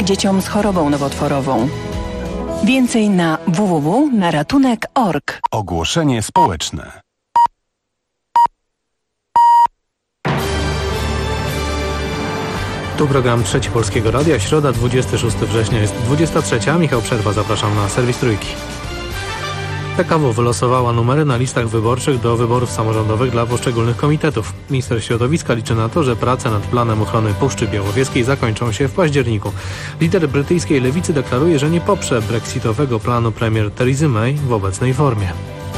dzieciom z chorobą nowotworową. Więcej na www.naratunek.org. Ogłoszenie społeczne. Tu program Trzeci Polskiego Radia, środa 26 września jest 23. Michał Przerwa, zapraszam na serwis Trójki. PKW wylosowała numery na listach wyborczych do wyborów samorządowych dla poszczególnych komitetów. Minister środowiska liczy na to, że prace nad planem ochrony Puszczy Białowieskiej zakończą się w październiku. Lider brytyjskiej lewicy deklaruje, że nie poprze brexitowego planu premier Teresy May w obecnej formie.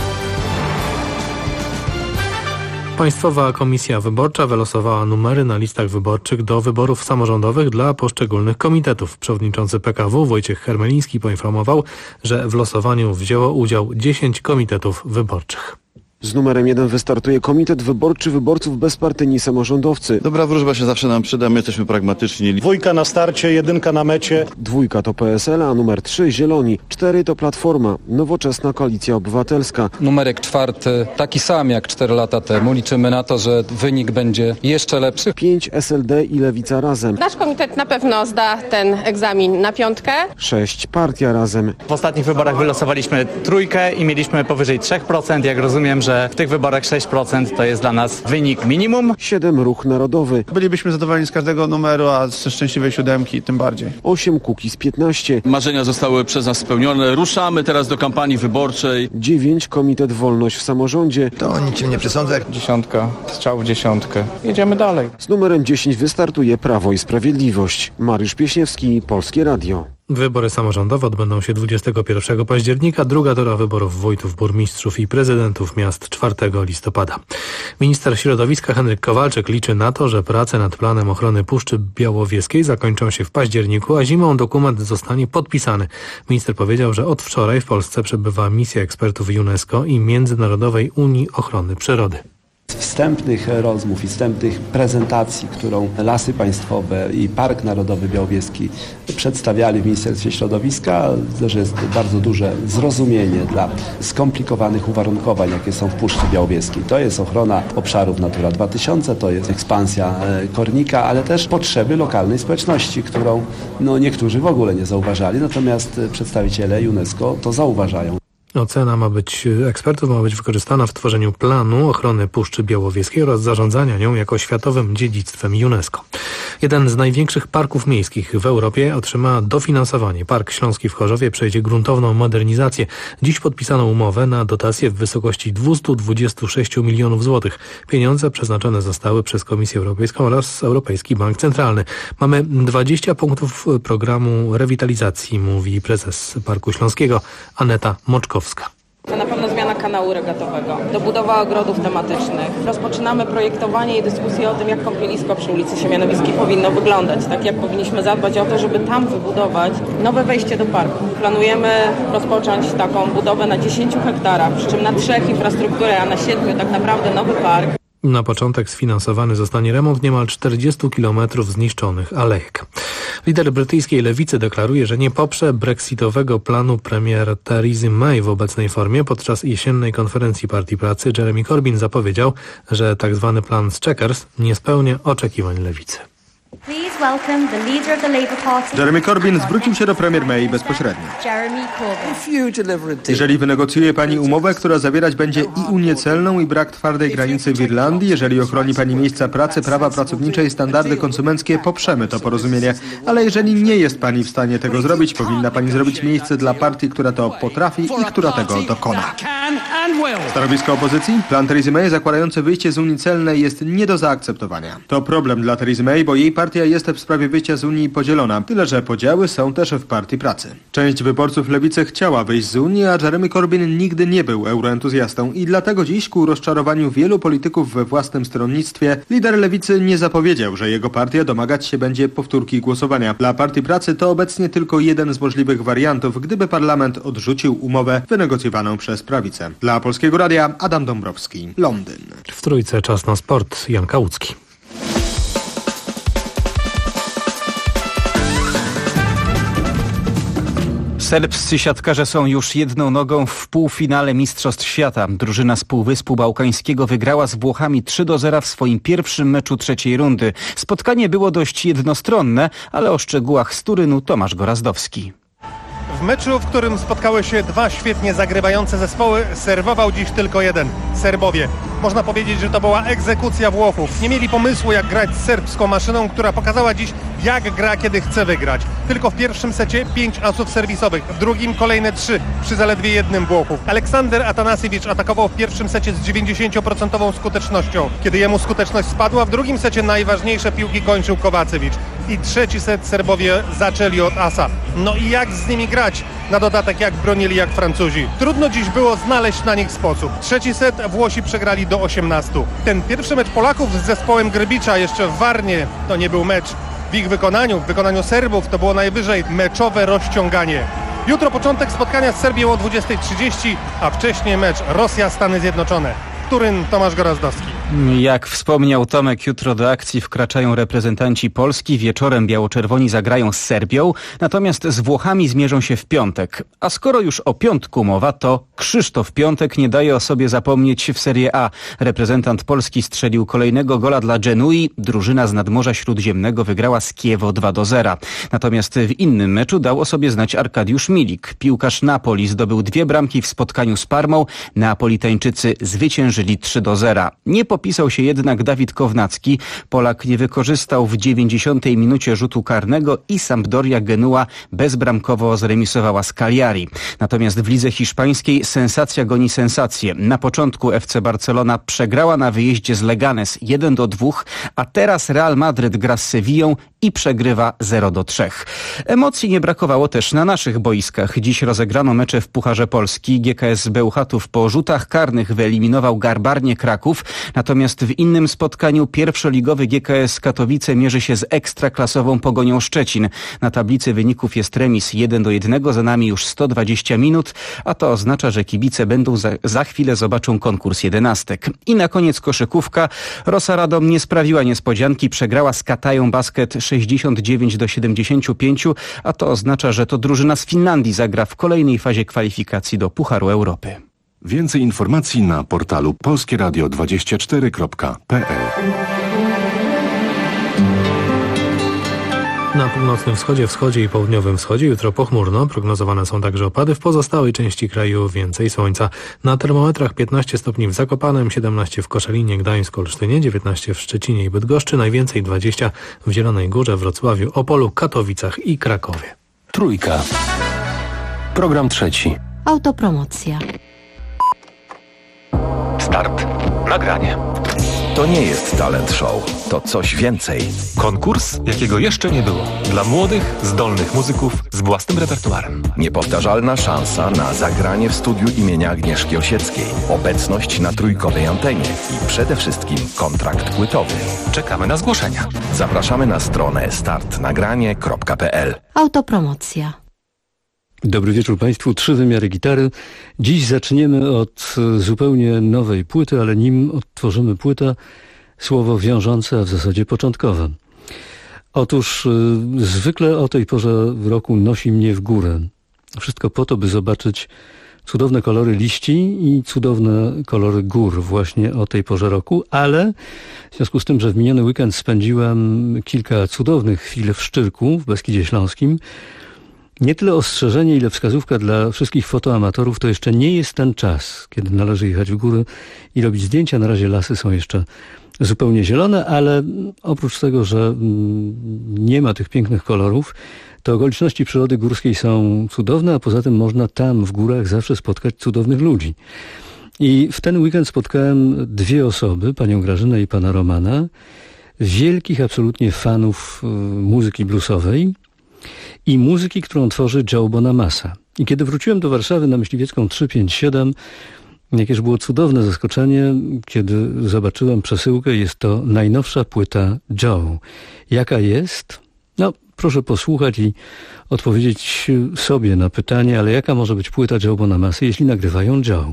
Państwowa Komisja Wyborcza wylosowała numery na listach wyborczych do wyborów samorządowych dla poszczególnych komitetów. Przewodniczący PKW Wojciech Hermeliński poinformował, że w losowaniu wzięło udział 10 komitetów wyborczych. Z numerem 1 wystartuje Komitet Wyborczy Wyborców Bezpartyjni Samorządowcy. Dobra wróżba się zawsze nam przyda, my jesteśmy pragmatyczni. 2 na starcie, 1 na mecie. 2 to PSL, a numer 3 Zieloni. 4 to Platforma, Nowoczesna Koalicja Obywatelska. Numerek 4 taki sam jak 4 lata temu. Liczymy na to, że wynik będzie jeszcze lepszy. 5 SLD i Lewica Razem. Nasz komitet na pewno zda ten egzamin na 5. 6 Partia Razem. W ostatnich wyborach wylosowaliśmy 3 i mieliśmy powyżej 3%. Jak rozumiem, że w tych wyborach 6% to jest dla nas wynik minimum. 7 Ruch Narodowy. Bylibyśmy zadowoleni z każdego numeru, a ze szczęśliwej 7 tym bardziej. 8 Kukiz 15. Marzenia zostały przez nas spełnione. Ruszamy teraz do kampanii wyborczej. 9 Komitet Wolność w Samorządzie. To niczym nie przesądzę. 10, strzał w 10. Jedziemy dalej. Z numerem 10 wystartuje Prawo i Sprawiedliwość. Mariusz Pieśniewski, Polskie Radio. Wybory samorządowe odbędą się 21 października, druga tura wyborów wójtów, burmistrzów i prezydentów miast 4 listopada. Minister środowiska Henryk Kowalczyk liczy na to, że prace nad planem ochrony Puszczy Białowieskiej zakończą się w październiku, a zimą dokument zostanie podpisany. Minister powiedział, że od wczoraj w Polsce przebywa misja ekspertów UNESCO i Międzynarodowej Unii Ochrony Przyrody. Wstępnych rozmów i wstępnych prezentacji, którą Lasy Państwowe i Park Narodowy Białowieski przedstawiali w Ministerstwie Środowiska, że jest bardzo duże zrozumienie dla skomplikowanych uwarunkowań, jakie są w Puszczy Białowieskiej. To jest ochrona obszarów Natura 2000, to jest ekspansja kornika, ale też potrzeby lokalnej społeczności, którą niektórzy w ogóle nie zauważali, natomiast przedstawiciele UNESCO to zauważają. Ocena ekspertów ma być wykorzystana w tworzeniu planu ochrony Puszczy Białowieskiej oraz zarządzania nią jako światowym dziedzictwem UNESCO. Jeden z największych parków miejskich w Europie otrzyma dofinansowanie. Park Śląski w Chorzowie przejdzie gruntowną modernizację. Dziś podpisano umowę na dotację w wysokości 226 milionów złotych. Pieniądze przeznaczone zostały przez Komisję Europejską oraz Europejski Bank Centralny. Mamy 20 punktów programu rewitalizacji, mówi prezes Parku Śląskiego Aneta Moczkowska. To na pewno zmiana kanału regatowego, dobudowa ogrodów tematycznych. Rozpoczynamy projektowanie i dyskusję o tym, jak kąpielisko przy ulicy Siemianowickiej powinno wyglądać. Tak jak powinniśmy zadbać o to, żeby tam wybudować nowe wejście do parku. Planujemy rozpocząć taką budowę na 10 hektarach, przy czym na 3 infrastrukturę, a na 7 tak naprawdę nowy park. Na początek sfinansowany zostanie remont niemal 40 kilometrów zniszczonych alejek. Lider brytyjskiej lewicy deklaruje, że nie poprze brexitowego planu premier Teresy May w obecnej formie. Podczas jesiennej konferencji Partii Pracy Jeremy Corbyn zapowiedział, że tzw. plan z Chequers nie spełnia oczekiwań lewicy. Jeremy Corbyn zwrócił się do premier May bezpośrednio. Jeżeli wynegocjuje pani umowę, która zawierać będzie i unię celną, i brak twardej granicy w Irlandii, jeżeli ochroni pani miejsca pracy, prawa pracownicze i standardy konsumenckie, poprzemy to porozumienie. Ale jeżeli nie jest pani w stanie tego zrobić, powinna pani zrobić miejsce dla partii, która to potrafi i która tego dokona. Stanowisko opozycji? Plan Teresy May zakładający wyjście z Unii Celnej jest nie do zaakceptowania. To problem dla Teresy May, bo jej partia jest w sprawie wyjścia z Unii podzielona. Tyle, że podziały są też w Partii Pracy. Część wyborców lewicy chciała wyjść z Unii, a Jeremy Corbyn nigdy nie był euroentuzjastą i dlatego dziś ku rozczarowaniu wielu polityków we własnym stronnictwie lider lewicy nie zapowiedział, że jego partia domagać się będzie powtórki głosowania. Dla Partii Pracy to obecnie tylko jeden z możliwych wariantów, gdyby parlament odrzucił umowę wynegocjowaną przez prawicę. Dla Polskiego Radia Adam Dąbrowski, Londyn. W Trójce czas na sport. Jan Kałucki. Serbscy siatkarze są już jedną nogą w półfinale Mistrzostw Świata. Drużyna z Półwyspu Bałkańskiego wygrała z Włochami 3-0 w swoim pierwszym meczu trzeciej rundy. Spotkanie było dość jednostronne, ale o szczegółach z Turynu Tomasz Gorazdowski. W meczu, w którym spotkały się dwa świetnie zagrywające zespoły, serwował dziś tylko jeden – Serbowie. Można powiedzieć, że to była egzekucja Włochów. Nie mieli pomysłu, jak grać z serbską maszyną, która pokazała dziś, jak gra, kiedy chce wygrać. Tylko w pierwszym secie 5 asów serwisowych, w drugim kolejne 3 przy zaledwie jednym Włochów. Aleksander Atanasiewicz atakował w pierwszym secie z 90% skutecznością. Kiedy jemu skuteczność spadła, w drugim secie najważniejsze piłki kończył Kowacewicz. I trzeci set Serbowie zaczęli od asa. No i jak z nimi grać? Na dodatek jak bronili jak Francuzi. Trudno dziś było znaleźć na nich sposób. Trzeci set Włosi przegrali do 18. Ten pierwszy mecz Polaków z zespołem Grbicza jeszcze w Warnie to nie był mecz. W ich wykonaniu, w wykonaniu Serbów to było najwyżej meczowe rozciąganie. Jutro początek spotkania z Serbią o 20:30, a wcześniej mecz Rosja-Stany Zjednoczone. Turyn, Tomasz Gorazdowski. Jak wspomniał Tomek, jutro do akcji wkraczają reprezentanci Polski. Wieczorem biało-czerwoni zagrają z Serbią, natomiast z Włochami zmierzą się w piątek. A skoro już o piątku mowa, to Krzysztof Piątek nie daje o sobie zapomnieć w Serie A. Reprezentant Polski strzelił kolejnego gola dla Genui. Drużyna z nadmorza śródziemnego wygrała z Kiewo 2-0. Natomiast w innym meczu dał o sobie znać Arkadiusz Milik. Piłkarz Napoli zdobył 2 bramki w spotkaniu z Parmą. Neapolitańczycy zwyciężyli 3-0. Nie popisał się jednak Dawid Kownacki. Polak nie wykorzystał w 90 minucie rzutu karnego i Sampdoria Genua bezbramkowo zremisowała z Cagliari. Natomiast w lidze hiszpańskiej sensacja goni sensację. Na początku FC Barcelona przegrała na wyjeździe z Leganes 1-2, a teraz Real Madryt gra z Sewillą i przegrywa 0-3. Emocji nie brakowało też na naszych boiskach. Dziś rozegrano mecze w Pucharze Polski. GKS Bełchatów po rzutach karnych wyeliminował Garbarnię Kraków. Natomiast w innym spotkaniu pierwszoligowy GKS Katowice mierzy się z ekstraklasową Pogonią Szczecin. Na tablicy wyników jest remis 1-1, za nami już 120 minut, a to oznacza, że kibice będą za chwilę zobaczą konkurs 11. I na koniec koszykówka. Rosa Radom nie sprawiła niespodzianki, przegrała z Katają Basket 69-75, a to oznacza, że to drużyna z Finlandii zagra w kolejnej fazie kwalifikacji do Pucharu Europy. Więcej informacji na portalu polskieradio24.pl. Na północnym wschodzie i południowym wschodzie jutro pochmurno. Prognozowane są także opady. W pozostałej części kraju więcej słońca. Na termometrach 15 stopni w Zakopanem, 17 w Koszalinie, Gdańsku, Olsztynie, 19 w Szczecinie i Bydgoszczy, najwięcej 20 w Zielonej Górze, Wrocławiu, Opolu, Katowicach i Krakowie. Trójka. Program trzeci. Autopromocja. Start. Nagranie. To nie jest talent show, to coś więcej. Konkurs, jakiego jeszcze nie było. Dla młodych, zdolnych muzyków z własnym repertuarem. Niepowtarzalna szansa na zagranie w studiu imienia Agnieszki Osieckiej. Obecność na trójkowej antenie i przede wszystkim kontrakt płytowy. Czekamy na zgłoszenia. Zapraszamy na stronę startnagranie.pl. Autopromocja. Dobry wieczór Państwu. 3 wymiary gitary. Dziś zaczniemy od zupełnie nowej płyty, ale nim odtworzymy płytę, słowo wiążące, a w zasadzie początkowe. Otóż zwykle o tej porze w roku nosi mnie w górę. Wszystko po to, by zobaczyć cudowne kolory liści i cudowne kolory gór właśnie o tej porze roku, ale w związku z tym, że w miniony weekend spędziłem kilka cudownych chwil w Szczyrku, w Beskidzie Śląskim, nie tyle ostrzeżenie, ile wskazówka dla wszystkich fotoamatorów, to jeszcze nie jest ten czas, kiedy należy jechać w góry i robić zdjęcia. Na razie lasy są jeszcze zupełnie zielone, ale oprócz tego, że nie ma tych pięknych kolorów, to okoliczności przyrody górskiej są cudowne, a poza tym można tam w górach zawsze spotkać cudownych ludzi. I w ten weekend spotkałem 2 osoby, panią Grażynę i pana Romana, wielkich absolutnie fanów muzyki bluesowej i muzyki, którą tworzy Joe Bonamassa. I kiedy wróciłem do Warszawy na Myśliwiecką 357, jakież było cudowne zaskoczenie, kiedy zobaczyłem przesyłkę. Jest to najnowsza płyta Joe. Jaka jest? No, proszę posłuchać i odpowiedzieć sobie na pytanie, ale jaka może być płyta Joe Bonamassy, jeśli nagrywają Joe?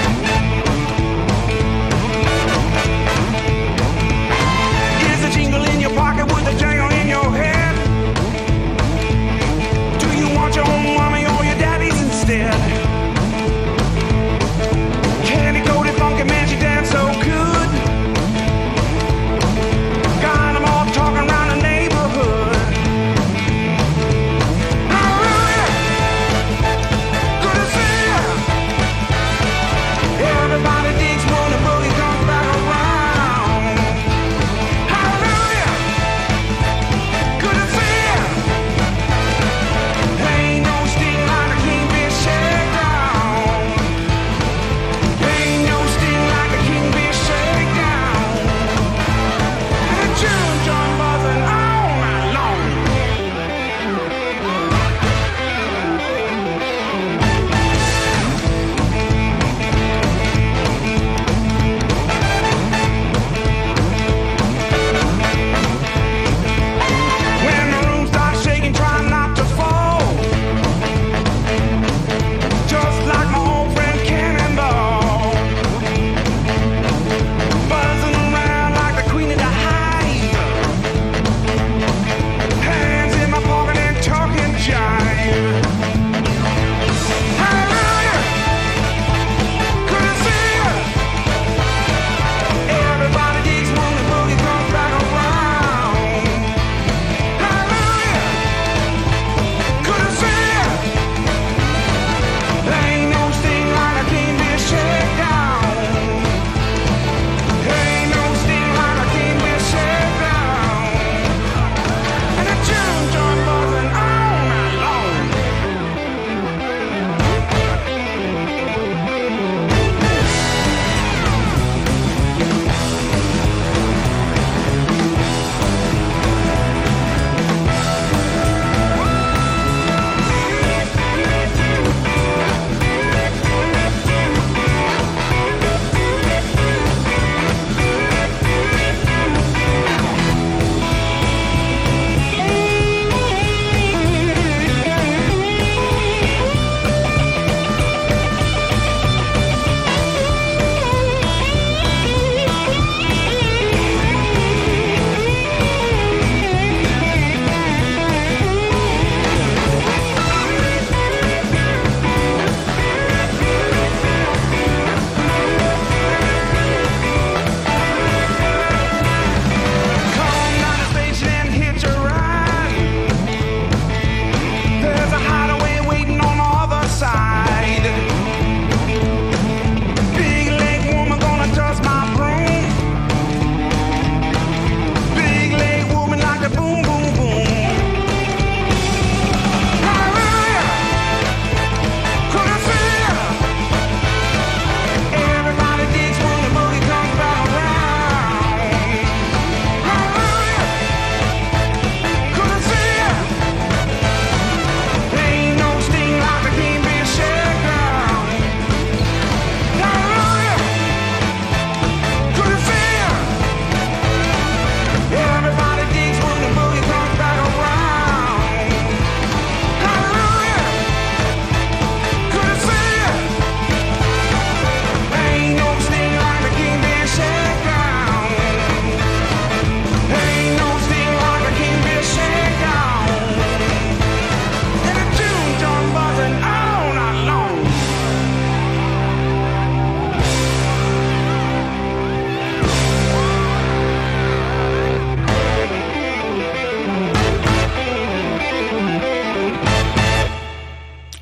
Jingle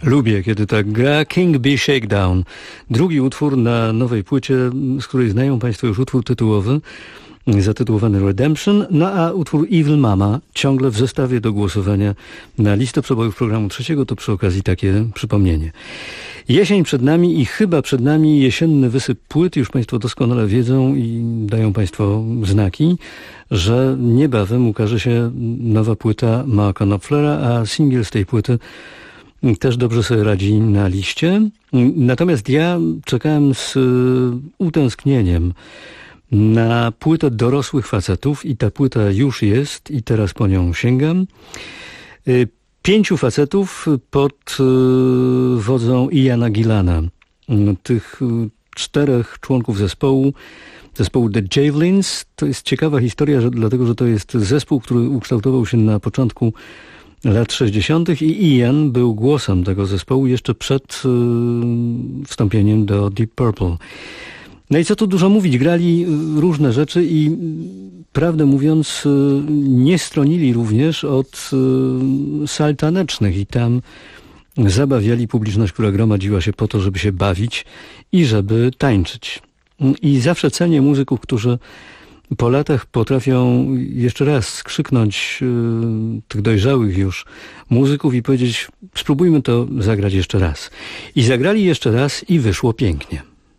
Lubię, kiedy tak gra King Bee Shakedown. Drugi utwór na nowej płycie, z której znają Państwo już utwór tytułowy, zatytułowany Redemption, no a utwór Evil Mama ciągle w zestawie do głosowania na listę przebojów programu trzeciego, to przy okazji takie przypomnienie. Jesień przed nami i chyba przed nami jesienny wysyp płyt. Już Państwo doskonale wiedzą i dają Państwo znaki, że niebawem ukaże się nowa płyta Marka Knopflera, a singiel z tej płyty też dobrze sobie radzi na liście. Natomiast ja czekałem z utęsknieniem na płytę dorosłych facetów i ta płyta już jest i teraz po nią sięgam. 5 facetów pod wodzą Iana Gillana. Tych 4 członków zespołu The Javelins. To jest ciekawa historia, dlatego że to jest zespół, który ukształtował się na początku lat 60. i Ian był głosem tego zespołu jeszcze przed wstąpieniem do Deep Purple. No i co tu dużo mówić, grali różne rzeczy i prawdę mówiąc nie stronili również od sal tanecznych i tam zabawiali publiczność, która gromadziła się po to, żeby się bawić i żeby tańczyć. I zawsze cenię muzyków, którzy po latach potrafią jeszcze raz skrzyknąć tych dojrzałych już muzyków i powiedzieć: spróbujmy to zagrać jeszcze raz. I zagrali jeszcze raz i wyszło pięknie.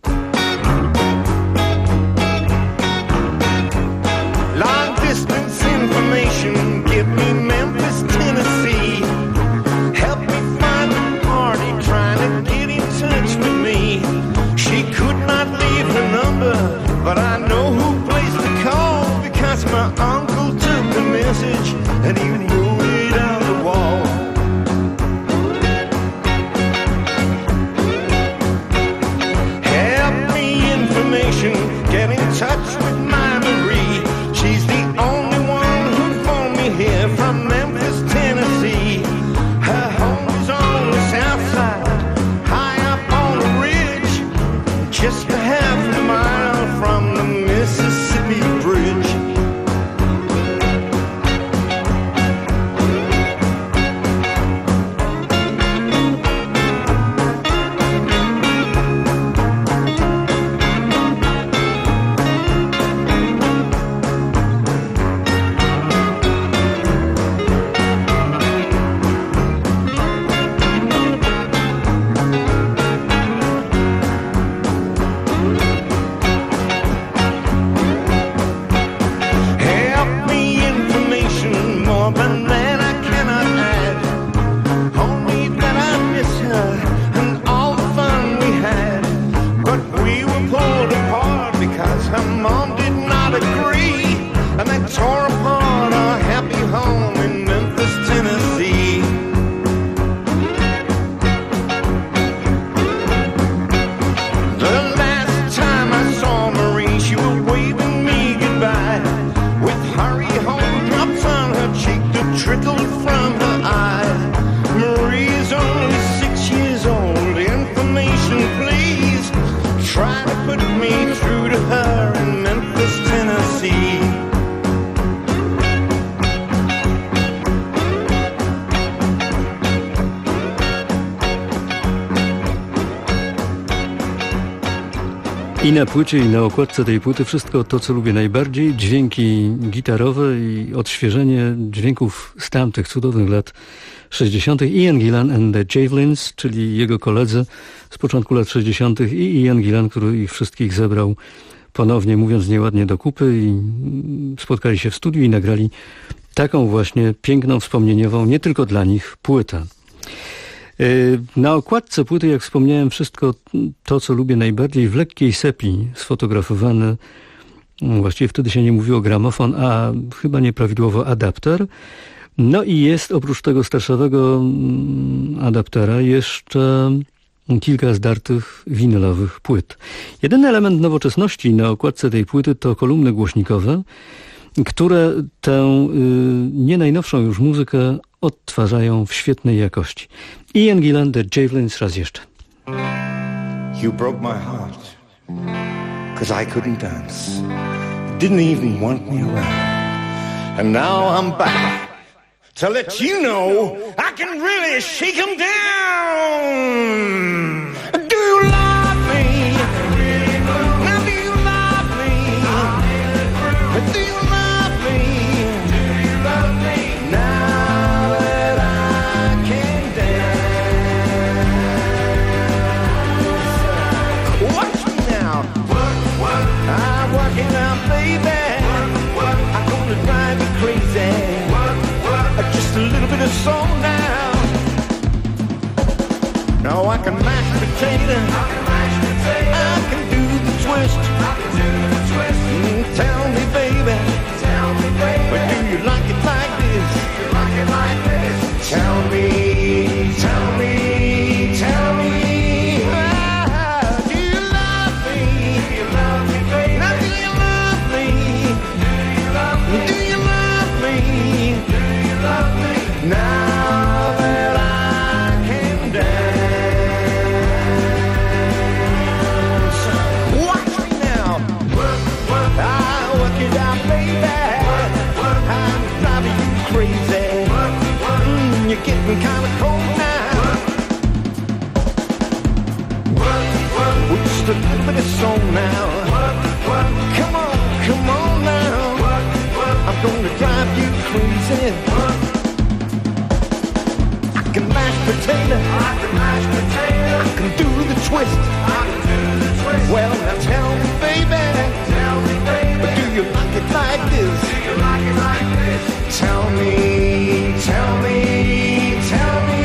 Long distance information, give me Memphis, Tennessee. Help me find a party trying to get in touch with me. She could not leave her number, but I know who placed the call, because my uncle took the message and he wrote it on the wall. Help me information, get in touch with my Marie. She's the only one who phoned me here from Memphis, Tennessee. Her home is on the south side, high up on the ridge, just a half a mile from the Mississippi Bridge. I na płycie, i na okładce tej płyty wszystko to, co lubię najbardziej. Dźwięki gitarowe i odświeżenie dźwięków z tamtych cudownych lat 60. Ian Gillan and the Javelins, czyli jego koledzy z początku lat 60. i Ian Gillan, który ich wszystkich zebrał ponownie, mówiąc nieładnie, do kupy i spotkali się w studiu i nagrali taką właśnie piękną, wspomnieniową, nie tylko dla nich, płytę. Na okładce płyty, jak wspomniałem, wszystko to, co lubię najbardziej, w lekkiej sepii sfotografowany, właściwie wtedy się nie mówiło gramofon, a chyba nieprawidłowo adapter. No i jest oprócz tego starszego adaptera jeszcze kilka zdartych winylowych płyt. Jedyny element nowoczesności na okładce tej płyty to kolumny głośnikowe, które tę nie najnowszą już muzykę odtwarzają w świetnej jakości. Ian Gillan, The Javelins, raz jeszcze. You broke my heart, 'cause I couldn't dance. You didn't even want me around. And now I'm back to let you know I can really shake 'em down. Do you love me? Now do you love me? Do you love me? Do you love me? Now that I can dance. Watch me now. I'm working out, baby. I'm gonna drive you crazy. Just a little bit of soul now. Now I can mash potato. I can do the twist. Tell me, baby. But do you like it like this? Tell me, tell me, tell me. Do you love me? Now do you love me? Do you love me? Now that I can dance. Watch me now. I work it out, baby. I'm driving you crazy. You're getting kind of cold now. With just a little bit of soul now. Come on, come on now. I'm gonna drive you crazy. I can mash potato. I can do the twist. Well, now tell me, baby. But do you like it like this? Tell me, tell me, tell me.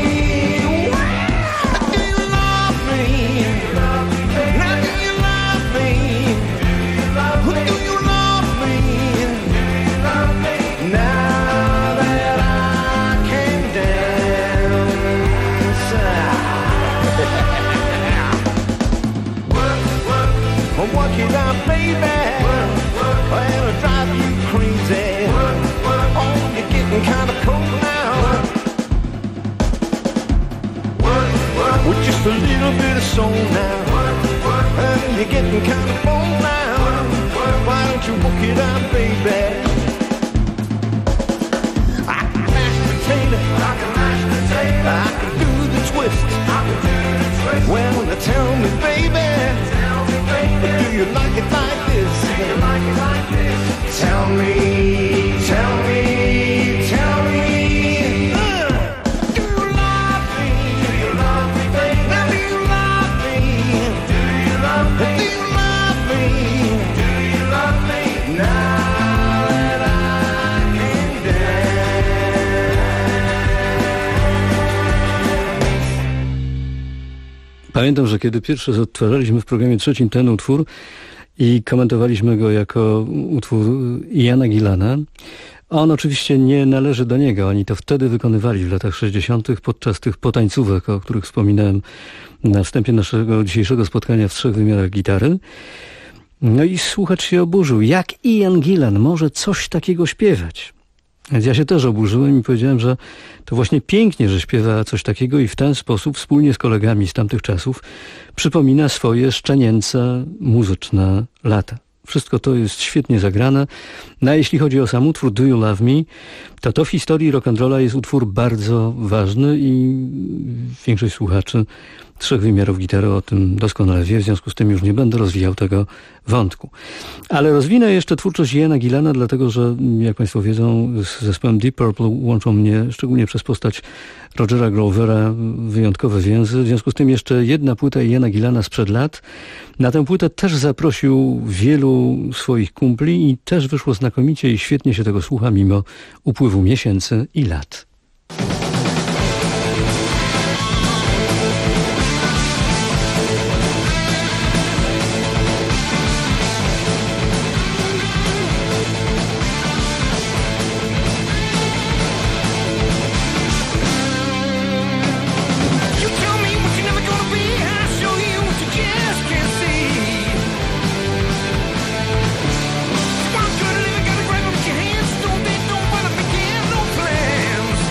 Do you love me? Now do you love me? Do you love me? Now that I can dance. Work it out, baby. Well, it'll drive you crazy. Oh, you're getting kind of cold now. With just a little bit of soul now. You're getting kind of bold now. Why don't you work it out, baby? I can mash potato. I can do the twist. Well, now tell me, baby. But do you like it like this? Tell me, tell me, tell me. Do you love me? Now do you love me? Do you love me? Now that I can dance. Pamiętam, że kiedy pierwszy raz odtwarzaliśmy w programie trzecim ten utwór i komentowaliśmy go jako utwór Iana Gillana, on oczywiście nie należy do niego. Oni to wtedy wykonywali w latach 60. podczas tych potańcówek, o których wspominałem na wstępie naszego dzisiejszego spotkania w 3 wymiarach gitary. No i słuchacz się oburzył. Jak Ian Gillan może coś takiego śpiewać? Więc ja się też oburzyłem i powiedziałem, że to właśnie pięknie, że śpiewa coś takiego i w ten sposób wspólnie z kolegami z tamtych czasów przypomina swoje szczenięce muzyczne lata. Wszystko to jest świetnie zagrane. No a jeśli chodzi o sam utwór Do You Love Me, to w historii rock'n'rolla jest utwór bardzo ważny i większość słuchaczy 3 wymiarów gitary o tym doskonale wie, w związku z tym już nie będę rozwijał tego wątku. Ale rozwinę jeszcze twórczość Iana Gillana, dlatego że, jak Państwo wiedzą, z zespołem Deep Purple łączą mnie, szczególnie przez postać Rogera Grovera, wyjątkowe więzy. W związku z tym jeszcze jedna płyta Iana Gillana sprzed lat. Na tę płytę też zaprosił wielu swoich kumpli i też wyszło znakomicie i świetnie się tego słucha mimo upływu miesięcy i lat. One good living, gotta grab 'em with your hands. Don't they don't wanna begin no plans.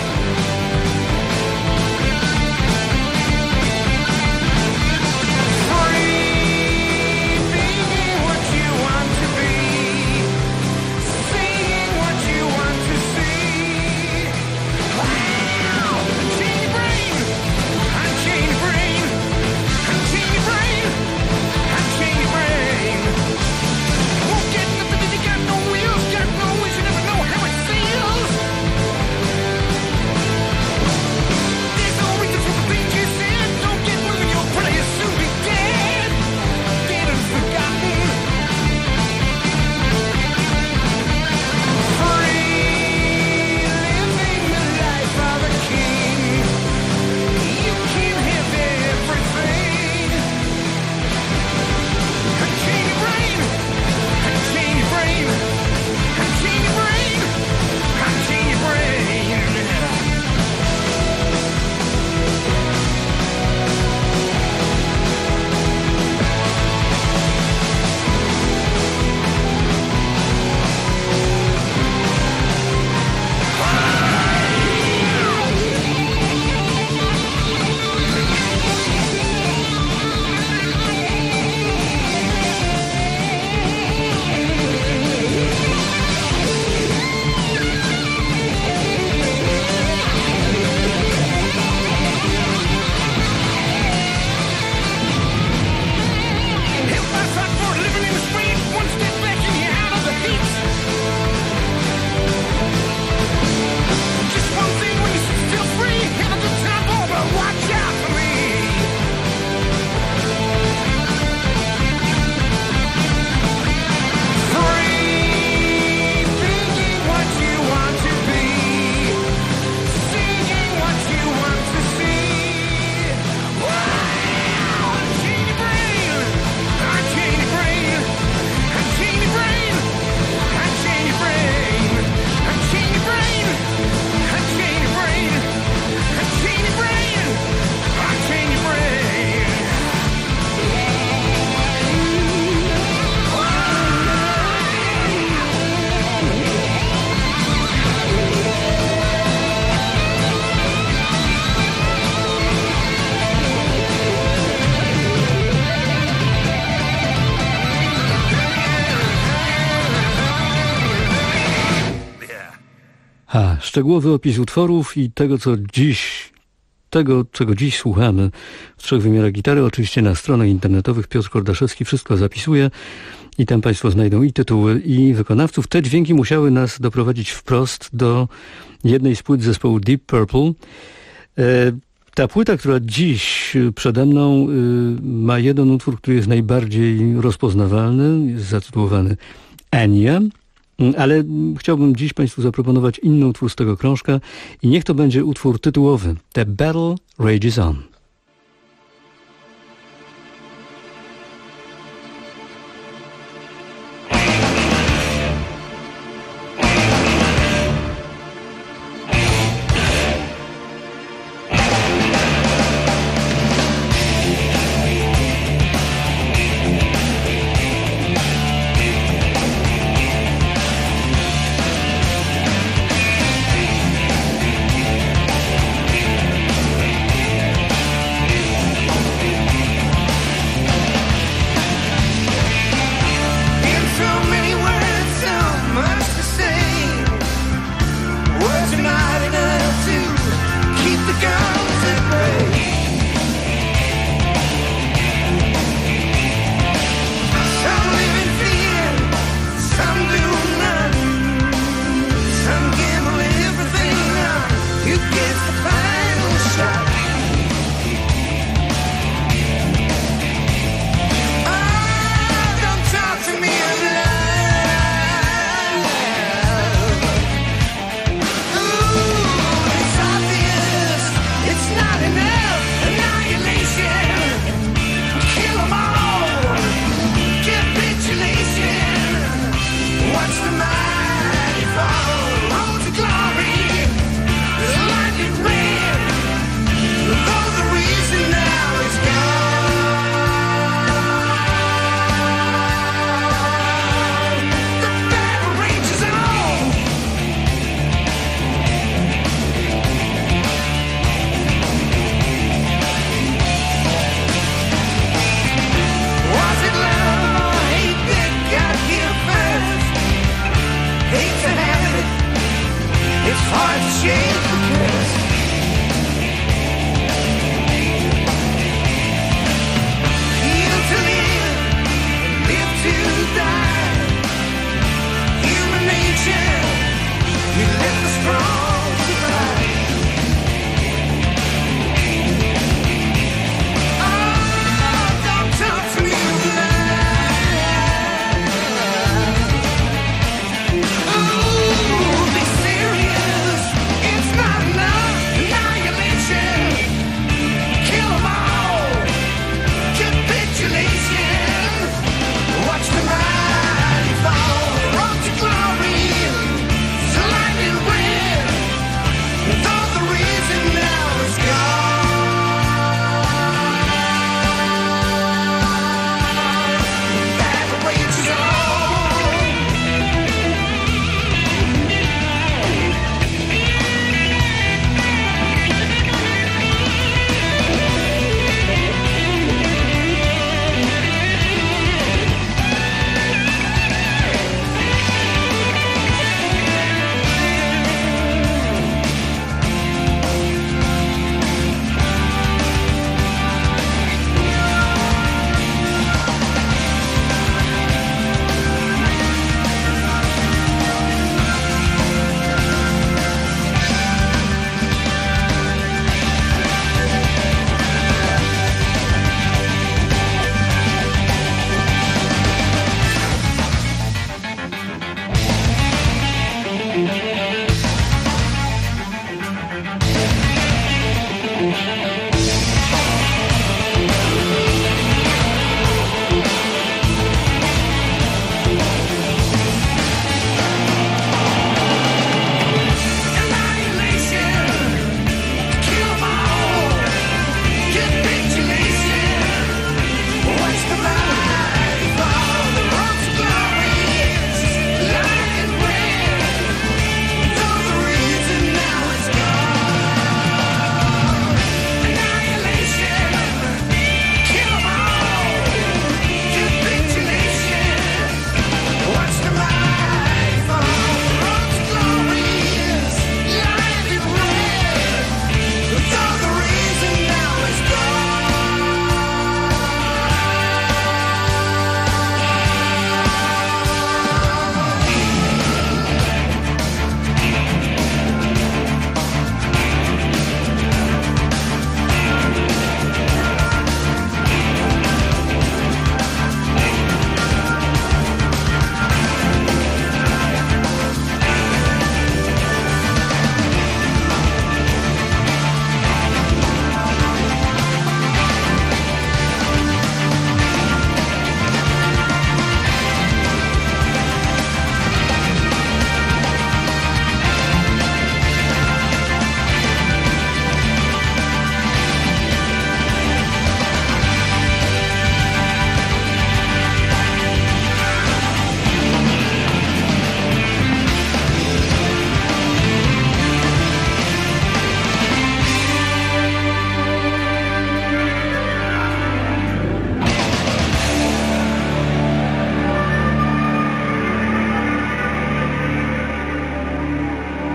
Szczegółowy opis utworów i tego, czego dziś słuchamy w 3 wymiarach gitary, oczywiście na stronach internetowych. Piotr Kordaszewski wszystko zapisuje i tam Państwo znajdą i tytuły, i wykonawców. Te dźwięki musiały nas doprowadzić wprost do jednej z płyt zespołu Deep Purple. Ta płyta, która dziś przede mną, ma jeden utwór, który jest najbardziej rozpoznawalny, jest zatytułowany Enya, ale chciałbym dziś Państwu zaproponować inny utwór z tego krążka i niech to będzie utwór tytułowy The Battle Rages On.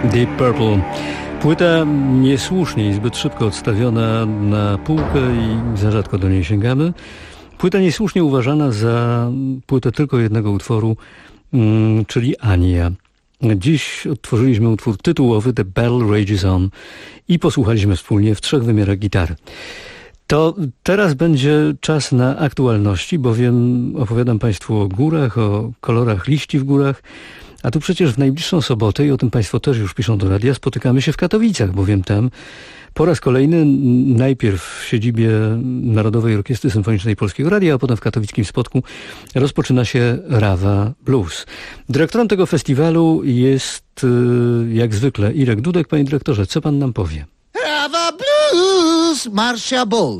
Deep Purple. Płyta niesłusznie i zbyt szybko odstawiona na półkę i za rzadko do niej sięgamy. Płyta niesłusznie uważana za płytę tylko jednego utworu, czyli Ania. Dziś odtworzyliśmy utwór tytułowy The Battle Rages On i posłuchaliśmy wspólnie w 3 wymiarach gitary. To teraz będzie czas na aktualności, bowiem opowiadam Państwu o górach, o kolorach liści w górach, a tu przecież w najbliższą sobotę, i o tym Państwo też już piszą do radia, spotykamy się w Katowicach, bowiem tam po raz kolejny, najpierw w siedzibie Narodowej Orkiestry Symfonicznej Polskiego Radia, a potem w katowickim Spodku, rozpoczyna się Rawa Blues. Dyrektorem tego festiwalu jest jak zwykle Irek Dudek. Panie dyrektorze, co pan nam powie? Rawa Blues, Marcia Ball.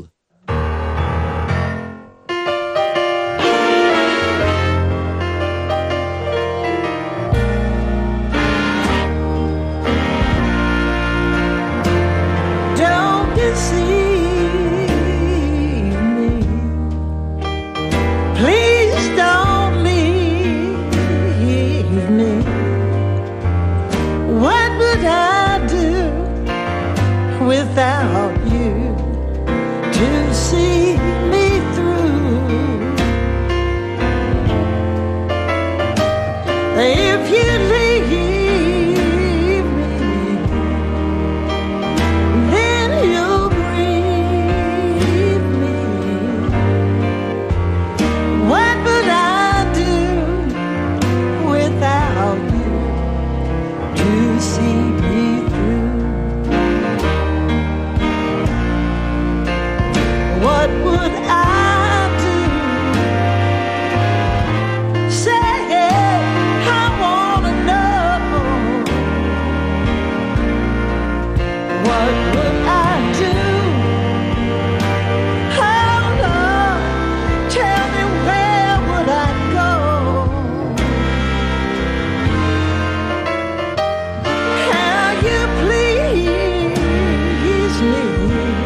Without you to see me through. If you leave me, then you'll grieve me. What would I do without you to see me through? What would I do? Say, I wanna know. What would I do? Oh Lord, tell me where would I go? How you please me?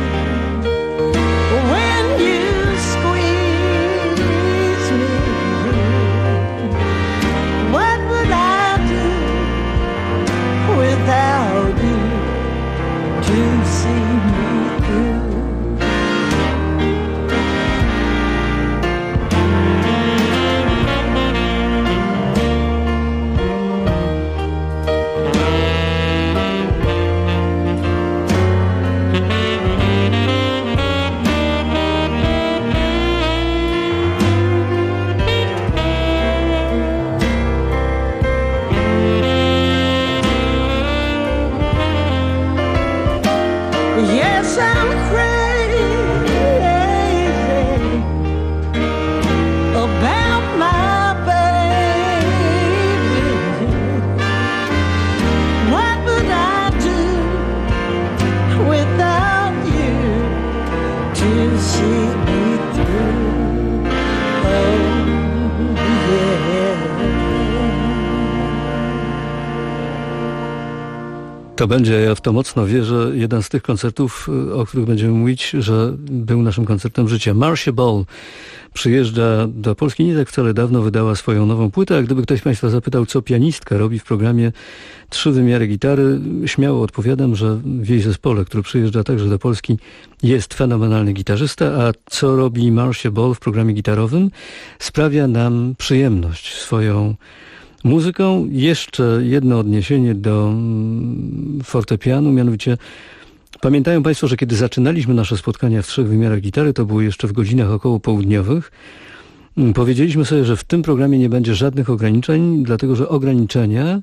To będzie, ja w to mocno wierzę, jeden z tych koncertów, o których będziemy mówić, że był naszym koncertem życia. Marcia Ball przyjeżdża do Polski nie tak wcale dawno, wydała swoją nową płytę, a gdyby ktoś z Państwa zapytał, co pianistka robi w programie 3 wymiary gitary, śmiało odpowiadam, że w jej zespole, który przyjeżdża także do Polski, jest fenomenalny gitarzysta, a co robi Marcia Ball w programie gitarowym? Sprawia nam przyjemność swoją muzyką. Jeszcze jedno odniesienie do fortepianu, mianowicie pamiętają Państwo, że kiedy zaczynaliśmy nasze spotkania w 3 wymiarach gitary, to było jeszcze w godzinach około południowych, powiedzieliśmy sobie, że w tym programie nie będzie żadnych ograniczeń, dlatego że ograniczenia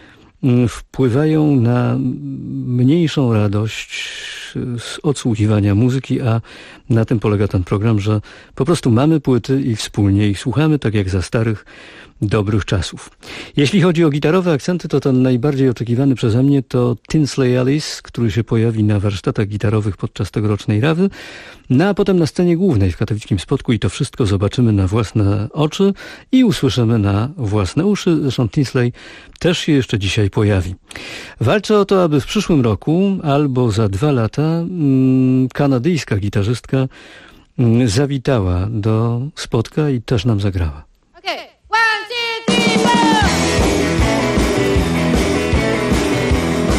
wpływają na mniejszą radość z odsłuchiwania muzyki, a na tym polega ten program, że po prostu mamy płyty i wspólnie ich słuchamy, tak jak za starych, dobrych czasów. Jeśli chodzi o gitarowe akcenty, to ten najbardziej oczekiwany przeze mnie to Tinsley Ellis, który się pojawi na warsztatach gitarowych podczas tegorocznej Rawy, a potem na scenie głównej w katowickim Spodku i to wszystko zobaczymy na własne oczy i usłyszymy na własne uszy. Zresztą Tinsley też się jeszcze dzisiaj pojawi. Walczę o to, aby w przyszłym roku albo za 2 lata kanadyjska gitarzystka zawitała do Spodka i też nam zagrała. Okay. 1, 2, 3, 4.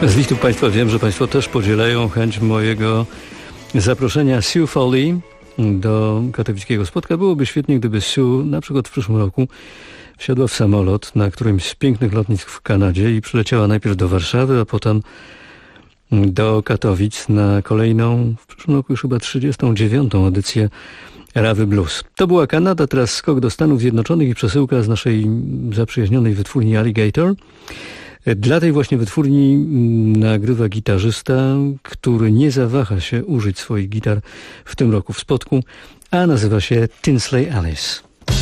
Z listów Państwa wiem, że Państwo też podzielają chęć mojego zaproszenia Sue Foley do katowickiego spotka. Byłoby świetnie, gdyby Sue na przykład w przyszłym roku wsiadła w samolot na którymś z pięknych lotnisk w Kanadzie i przyleciała najpierw do Warszawy, a potem do Katowic na kolejną, w przyszłym roku już chyba 39. edycję Rawy Blues. To była Kanada, teraz skok do Stanów Zjednoczonych i przesyłka z naszej zaprzyjaźnionej wytwórni Alligator. Dla tej właśnie wytwórni nagrywa gitarzysta, który nie zawaha się użyć swoich gitar w tym roku w spotku, a nazywa się Tinsley Ellis.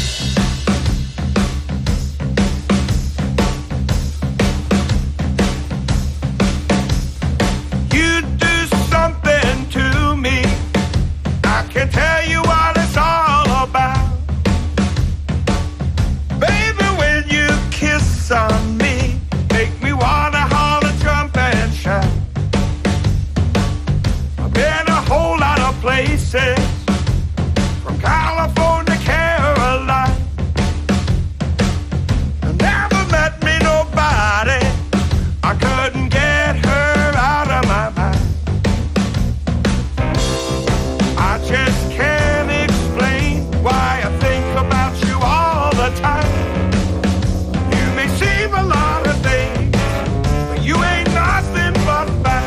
From California, Carolina, I never met me nobody I couldn't get her out of my mind. I just can't explain why I think about you all the time. You may seem a lot of things, but you ain't nothing but fine.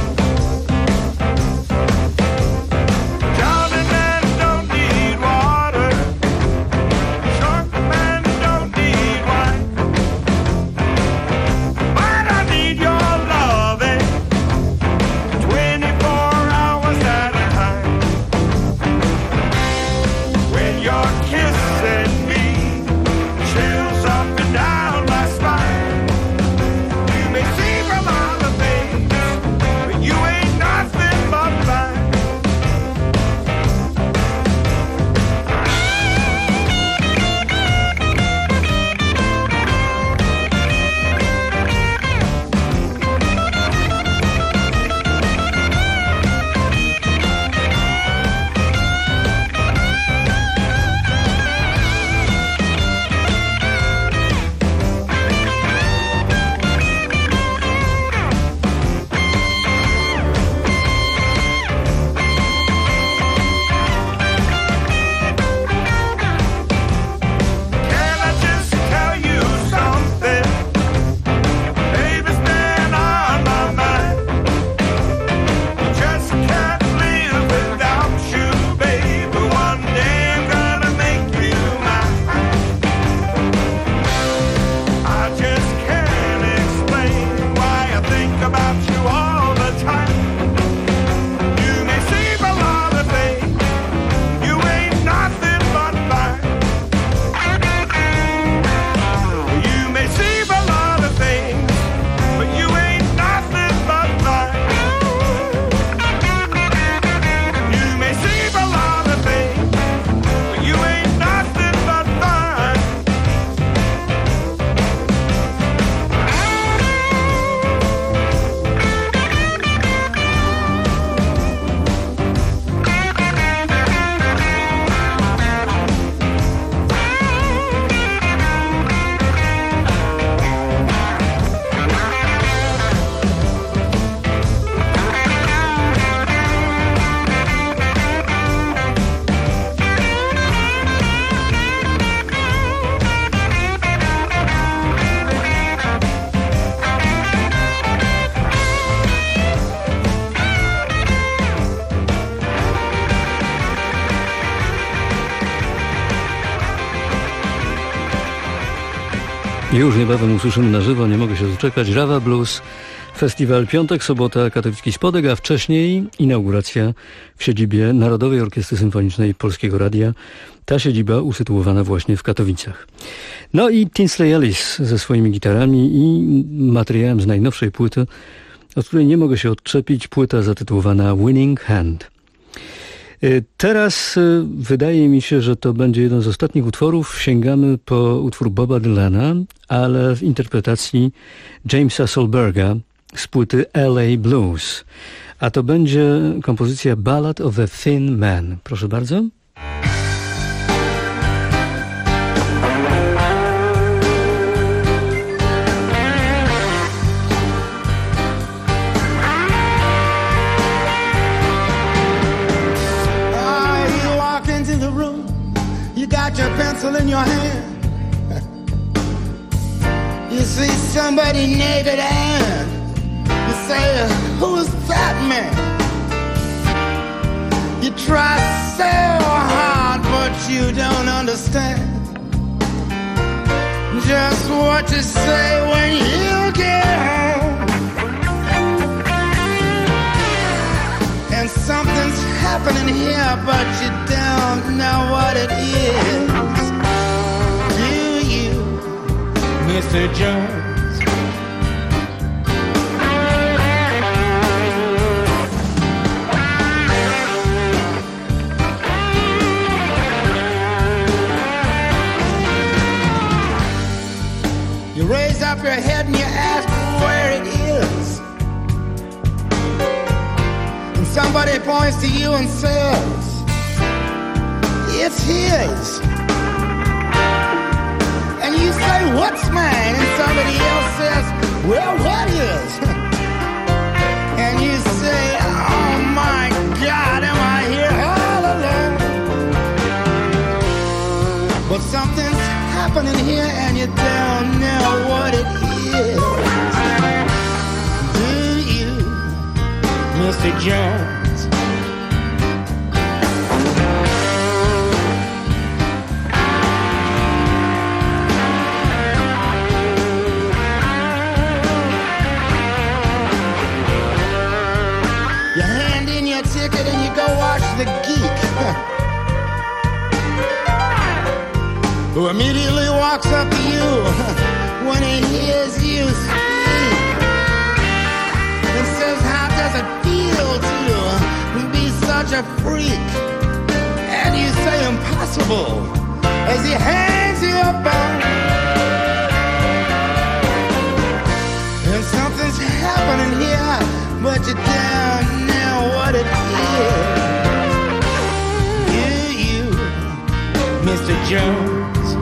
Już niebawem usłyszymy na żywo, nie mogę się doczekać. Rawa Blues, festiwal piątek, sobota, katowicki spodek, a wcześniej inauguracja w siedzibie Narodowej Orkiestry Symfonicznej Polskiego Radia. Ta siedziba usytuowana właśnie w Katowicach. No i Tinsley Ellis ze swoimi gitarami i materiałem z najnowszej płyty, od której nie mogę się odczepić, płyta zatytułowana Winning Hand. Teraz wydaje mi się, że to będzie jeden z ostatnich utworów. Sięgamy po utwór Boba Dylana, ale w interpretacji Jamesa Solberga z płyty LA Blues. A to będzie kompozycja Ballad of a Thin Man. Proszę bardzo. in your hand. You see somebody naked and you say, who's that man? You try so hard, but you don't understand just what to say when you get home. And something's happening here, but you don't know what it is. Do you, Mr. Jones? You raise up your head and you ask where it is. And somebody points to you and says, it's his. And you say, what's mine? And somebody else says, well, what is? And you say, oh my God, am I here all alone? But something's happening here and you don't know what it is. Do you, Mr. Jones? You hand in your ticket and you go watch The Geek, who immediately walks up to you when he hears you speak and says, how does it feel to be such a freak? And you say, impossible, as he hands you a bone. And something's happening here, but you don't know what it is. You, Mr. Jones.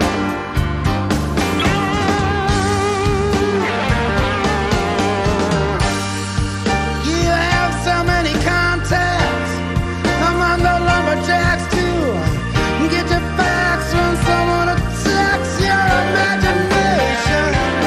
Lumberjacks too. Get your facts when someone attacks your imagination.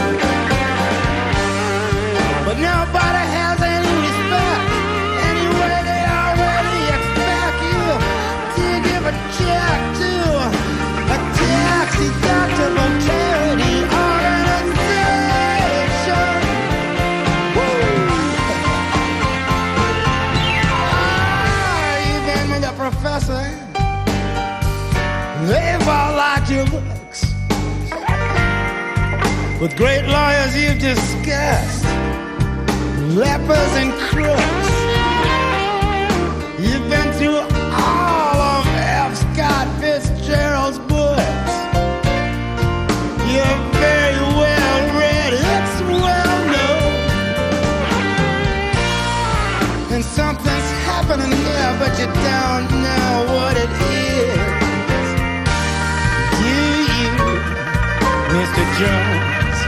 But nobody has any respect. Anyway, they already expect you to give a check to a tax-deductible charity organization. Woo! Even with the professor, they've all liked your books. With great lawyers you've discussed lepers and crooks. You've been through all of F. Scott Fitzgerald's books. You're very well read, it's well known. And something's happening here, but you don't know what it is. Do you, Mr. Jones?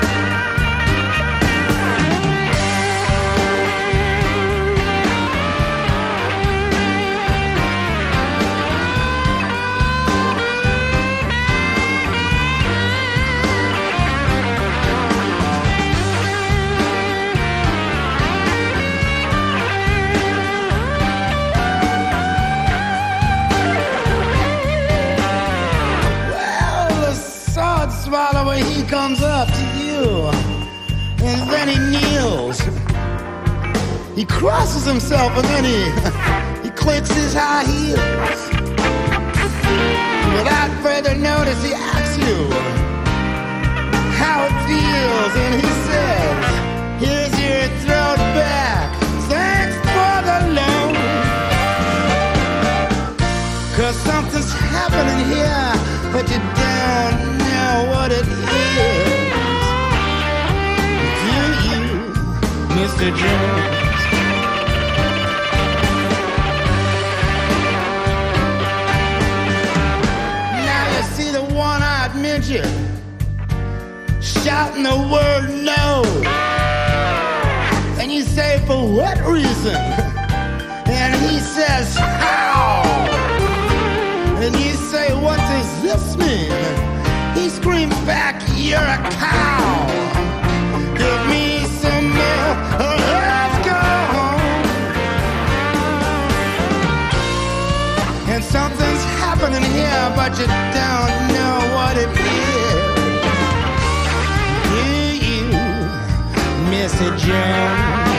Swallower, he comes up to you and then he kneels. He crosses himself and then he clicks his high heels. Without further notice, he asks you how it feels, and he says, here's your throat back. Thanks for the loan. 'Cause something's happening here, but you don't know what it is. Do you, Mr. Jones? Now you see the one-eyed midget shouting the word no. And you say, for what reason? And he says, how? And you say, what does this mean? in here, but you don't know what it is. Do you, Mr. Jones?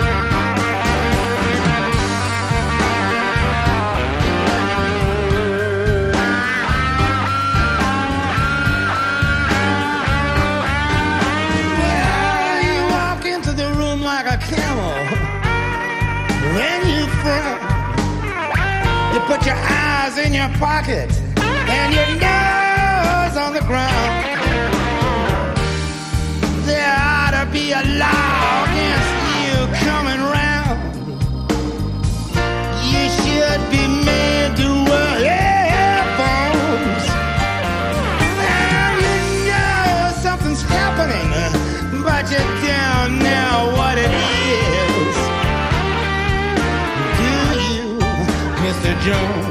Yeah, you walk into the room like a camel. Then you frown. You put your eyes in your pocket and your nose on the ground. There ought to be a law against you coming round. You should be made to wear earphones. And you know something's happening, but you don't know what it is. Do you, Mr. Jones?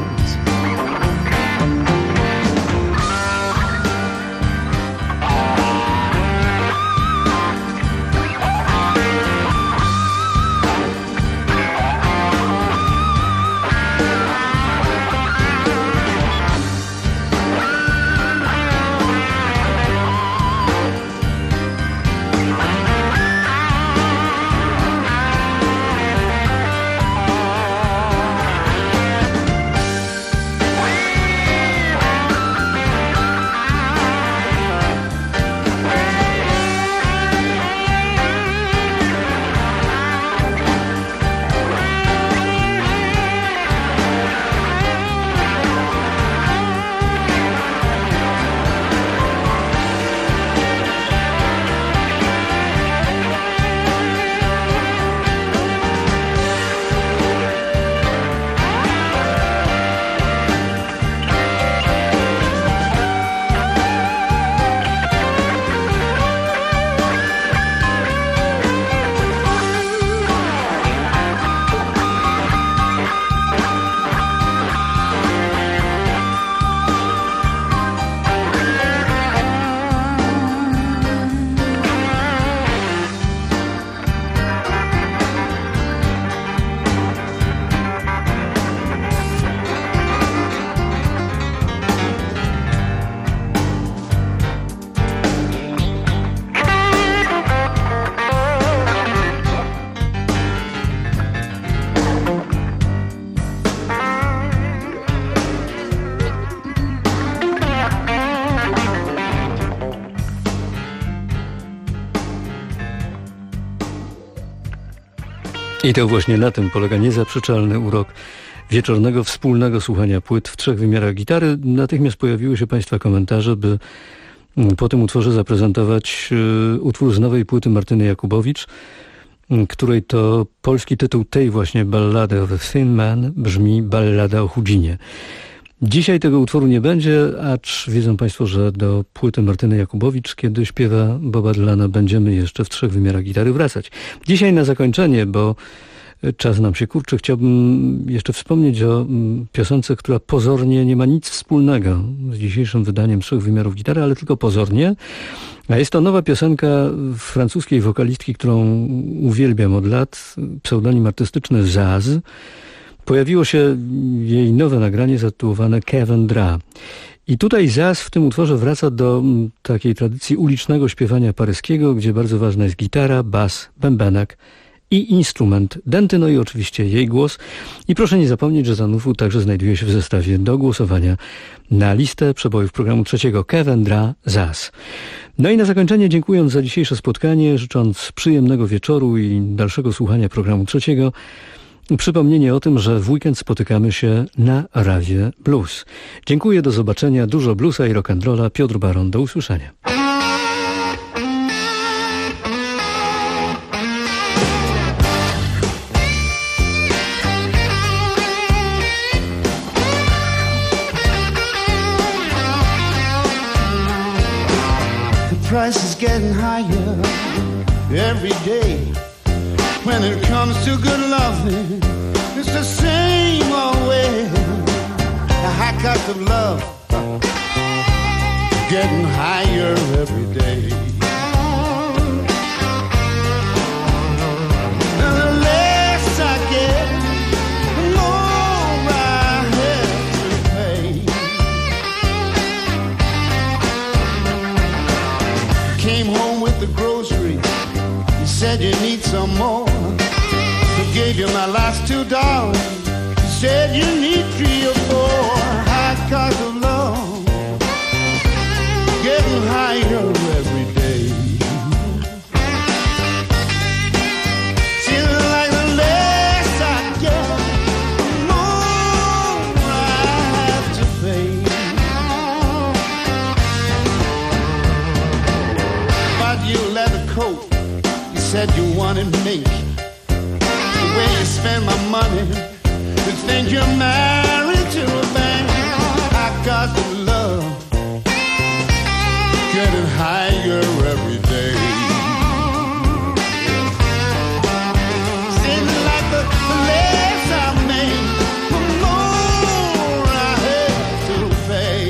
I to właśnie na tym polega niezaprzeczalny urok wieczornego wspólnego słuchania płyt w 3 wymiarach gitary. Natychmiast pojawiły się Państwa komentarze, by po tym utworze zaprezentować utwór z nowej płyty Martyny Jakubowicz, której to polski tytuł tej właśnie ballady of a Thin Man brzmi Ballada o chudzinie. Dzisiaj tego utworu nie będzie, acz wiedzą Państwo, że do płyty Martyny Jakubowicz, kiedy śpiewa Boba Dylana, będziemy jeszcze w 3 wymiarach gitary wracać. Dzisiaj na zakończenie, bo czas nam się kurczy, chciałbym jeszcze wspomnieć o piosence, która pozornie nie ma nic wspólnego z dzisiejszym wydaniem 3 wymiarów gitary, ale tylko pozornie. A jest to nowa piosenka francuskiej wokalistki, którą uwielbiam od lat, pseudonim artystyczny Zaz. Pojawiło się jej nowe nagranie zatytułowane Kevendra. I tutaj Zaz w tym utworze wraca do takiej tradycji ulicznego śpiewania paryskiego, gdzie bardzo ważna jest gitara, bas, bębenek i instrument denty, no i oczywiście jej głos. I proszę nie zapomnieć, że ten utwór także znajduje się w zestawie do głosowania na listę przebojów programu 3 Kevendra Zaz. No i na zakończenie, dziękując za dzisiejsze spotkanie, życząc przyjemnego wieczoru i dalszego słuchania programu 3, przypomnienie o tym, że w weekend spotykamy się na Rawie Blues. Dziękuję, do zobaczenia. Dużo bluesa i rock'n'rolla. Piotr Baron, do usłyszenia. The price is getting higher every day. When it comes to good loving, it's the same old way. The high cost of love getting higher every day. And the less I get, the more I have to pay. said you need some more. I gave you my last $2. You said you need 3 or 4. High cost of love, getting higher every day. Seems like the less I get, the more I have to pay. But you leather coat, you said you wanted mink. The way you spend my money, you think you're married to a bank. I got the love, getting higher every day. Seems like the less I make, the more I have to pay.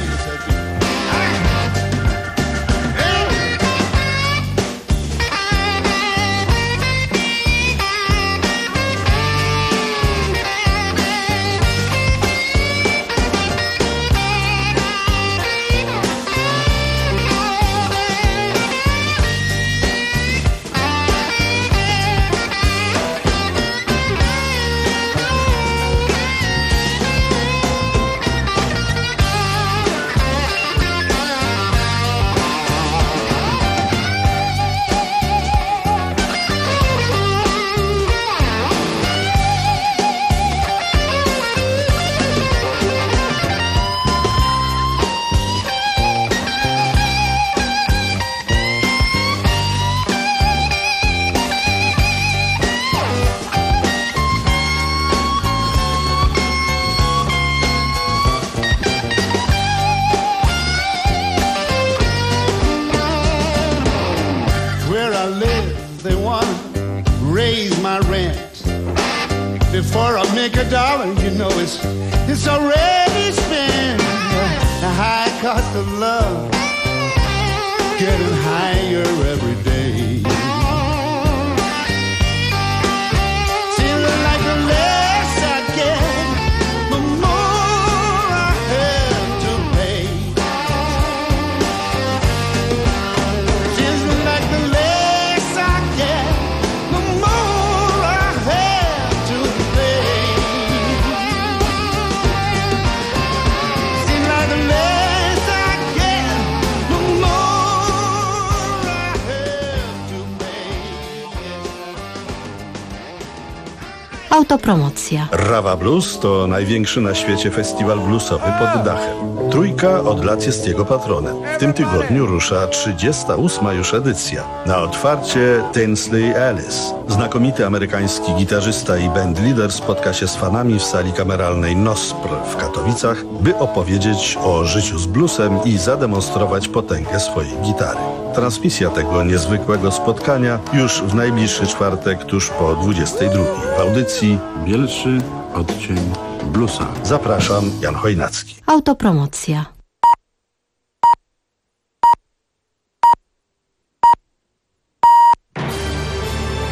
Before I make $1, you know it's already spent. The high cost of love, getting higher every day. Seems like the less I get, the more I have to pay. Seems like the less I get, the more I have to pay. Seems like the less I get, the more I have to pay. Autopromocja. Rawa Blues to największy na świecie festiwal bluesowy pod dachem. Trójka od lat jest jego patronem. W tym tygodniu rusza 38. już edycja. Na otwarcie Tinsley Ellis. Znakomity amerykański gitarzysta i bandleader spotka się z fanami w sali kameralnej NOSPR w Katowicach, by opowiedzieć o życiu z bluesem i zademonstrować potęgę swojej gitary. Transmisja tego niezwykłego spotkania już w najbliższy czwartek tuż po 22. w audycji Bielszy odcień bluesa. Zapraszam, Jan Chojnacki. Autopromocja.